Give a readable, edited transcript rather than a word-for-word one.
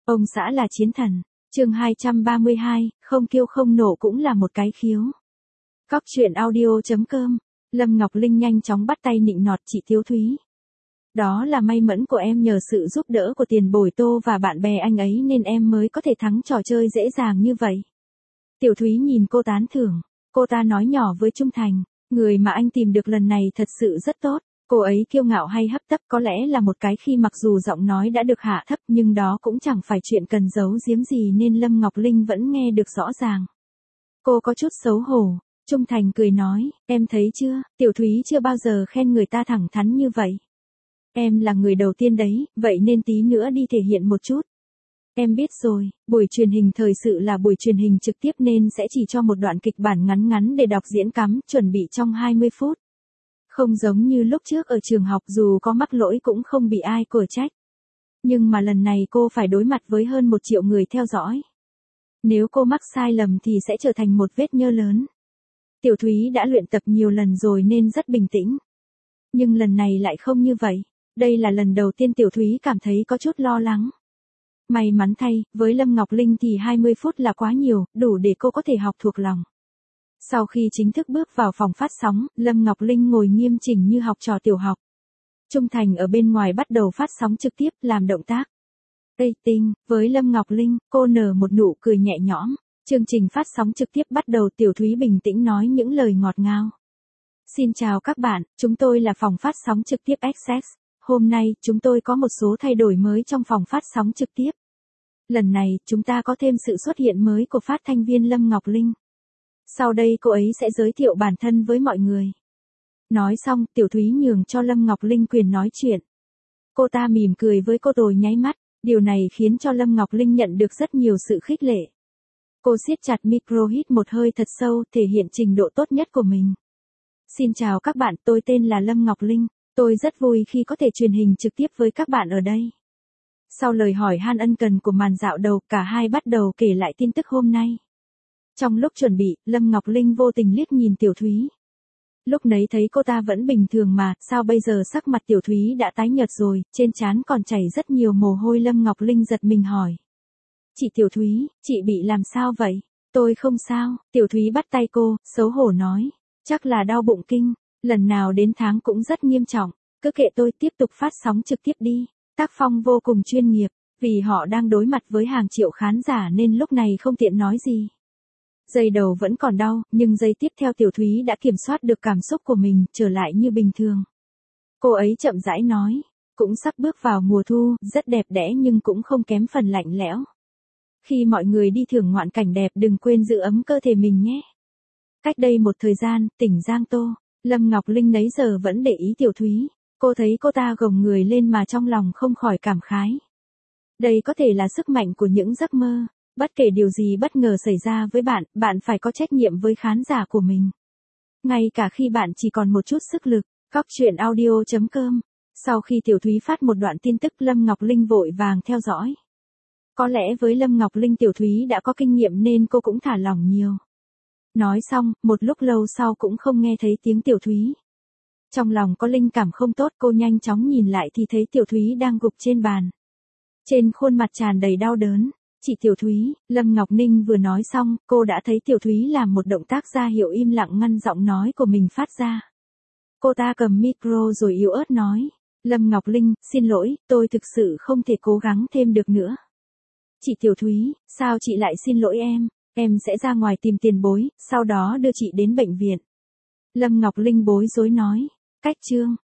Ông xã là chiến thần. Chương 232, không kiêu không nổ cũng là một cái khiếu. Cóc truyện audio.com. Lâm Ngọc Linh nhanh chóng bắt tay nịnh nọt chị Tiếu Thúy. Đó là may mắn của em, nhờ sự giúp đỡ của Tiền Bồi Tô và bạn bè anh ấy nên em mới có thể thắng trò chơi dễ dàng như vậy. Tiểu Thúy nhìn cô tán thưởng. Cô ta nói nhỏ với Trung Thành, người mà anh tìm được lần này thật sự rất tốt. Cô ấy kiêu ngạo hay hấp tấp có lẽ là một cái khi mặc dù giọng nói đã được hạ thấp nhưng đó cũng chẳng phải chuyện cần giấu giếm gì nên Lâm Ngọc Linh vẫn nghe được rõ ràng. Cô có chút xấu hổ. Trung Thành cười nói, em thấy chưa, Tiểu Thúy chưa bao giờ khen người ta thẳng thắn như vậy. Em là người đầu tiên đấy, vậy nên tí nữa đi thể hiện một chút. Em biết rồi, buổi truyền hình thời sự là buổi truyền hình trực tiếp nên sẽ chỉ cho một đoạn kịch bản ngắn ngắn để đọc diễn cắm, chuẩn bị trong 20 phút. Không giống như lúc trước ở trường học, dù có mắc lỗi cũng không bị ai của trách. Nhưng mà lần này cô phải đối mặt với hơn 1 triệu người theo dõi. Nếu cô mắc sai lầm thì sẽ trở thành một vết nhơ lớn. Tiểu Thúy đã luyện tập nhiều lần rồi nên rất bình tĩnh. Nhưng lần này lại không như vậy. Đây là lần đầu tiên Tiểu Thúy cảm thấy có chút lo lắng. May mắn thay, với Lâm Ngọc Linh thì 20 phút là quá nhiều, đủ để cô có thể học thuộc lòng. Sau khi chính thức bước vào phòng phát sóng, Lâm Ngọc Linh ngồi nghiêm chỉnh như học trò tiểu học. Trung Thành ở bên ngoài bắt đầu phát sóng trực tiếp, làm động tác. Tây tinh, với Lâm Ngọc Linh, cô nở một nụ cười nhẹ nhõm. Chương trình phát sóng trực tiếp bắt đầu, Tiểu Thúy bình tĩnh nói những lời ngọt ngào. Xin chào các bạn, chúng tôi là phòng phát sóng trực tiếp XX. Hôm nay, chúng tôi có một số thay đổi mới trong phòng phát sóng trực tiếp. Lần này, chúng ta có thêm sự xuất hiện mới của phát thanh viên Lâm Ngọc Linh. Sau đây cô ấy sẽ giới thiệu bản thân với mọi người. Nói xong, Tiểu Thúy nhường cho Lâm Ngọc Linh quyền nói chuyện. Cô ta mỉm cười với cô rồi nháy mắt, điều này khiến cho Lâm Ngọc Linh nhận được rất nhiều sự khích lệ. Cô siết chặt micro, hít một hơi thật sâu, thể hiện trình độ tốt nhất của mình. Xin chào các bạn, tôi tên là Lâm Ngọc Linh, tôi rất vui khi có thể truyền hình trực tiếp với các bạn ở đây. Sau lời hỏi han ân cần của màn dạo đầu, cả hai bắt đầu kể lại tin tức hôm nay. Trong lúc chuẩn bị, Lâm Ngọc Linh vô tình liếc nhìn Tiểu Thúy. Lúc nấy thấy cô ta vẫn bình thường mà, sao bây giờ sắc mặt Tiểu Thúy đã tái nhợt rồi, trên trán còn chảy rất nhiều mồ hôi. Lâm Ngọc Linh giật mình hỏi. Chị Tiểu Thúy, chị bị làm sao vậy? Tôi không sao, Tiểu Thúy bắt tay cô, xấu hổ nói. Chắc là đau bụng kinh, lần nào đến tháng cũng rất nghiêm trọng, cứ kệ tôi, tiếp tục phát sóng trực tiếp đi. Tác phong vô cùng chuyên nghiệp, vì họ đang đối mặt với hàng triệu khán giả nên lúc này không tiện nói gì. Giây đầu vẫn còn đau, nhưng giây tiếp theo Tiểu Thúy đã kiểm soát được cảm xúc của mình, trở lại như bình thường. Cô ấy chậm rãi nói, cũng sắp bước vào mùa thu, rất đẹp đẽ nhưng cũng không kém phần lạnh lẽo. Khi mọi người đi thưởng ngoạn cảnh đẹp đừng quên giữ ấm cơ thể mình nhé. Cách đây một thời gian, tỉnh Giang Tô, Lâm Ngọc Linh nấy giờ vẫn để ý Tiểu Thúy. Cô thấy cô ta gồng người lên mà trong lòng không khỏi cảm khái. Đây có thể là sức mạnh của những giấc mơ. Bất kể điều gì bất ngờ xảy ra với bạn, bạn phải có trách nhiệm với khán giả của mình. Ngay cả khi bạn chỉ còn một chút sức lực. Cóc truyện audio.com. Sau khi Tiểu Thúy phát một đoạn tin tức, Lâm Ngọc Linh vội vàng theo dõi. Có lẽ với Lâm Ngọc Linh, Tiểu Thúy đã có kinh nghiệm nên cô cũng thả lỏng nhiều. Nói xong, một lúc lâu sau cũng không nghe thấy tiếng Tiểu Thúy. Trong lòng có linh cảm không tốt, cô nhanh chóng nhìn lại thì thấy Tiểu Thúy đang gục trên bàn. Trên khuôn mặt tràn đầy đau đớn. Chị Tiểu Thúy, Lâm Ngọc Ninh vừa nói xong, cô đã thấy Tiểu Thúy làm một động tác ra hiệu im lặng ngăn giọng nói của mình phát ra. Cô ta cầm micro rồi yếu ớt nói, Lâm Ngọc Linh, xin lỗi, tôi thực sự không thể cố gắng thêm được nữa. Chị Tiểu Thúy, sao chị lại xin lỗi em sẽ ra ngoài tìm tiền bối, sau đó đưa chị đến bệnh viện. Lâm Ngọc Linh bối rối nói, cách chương,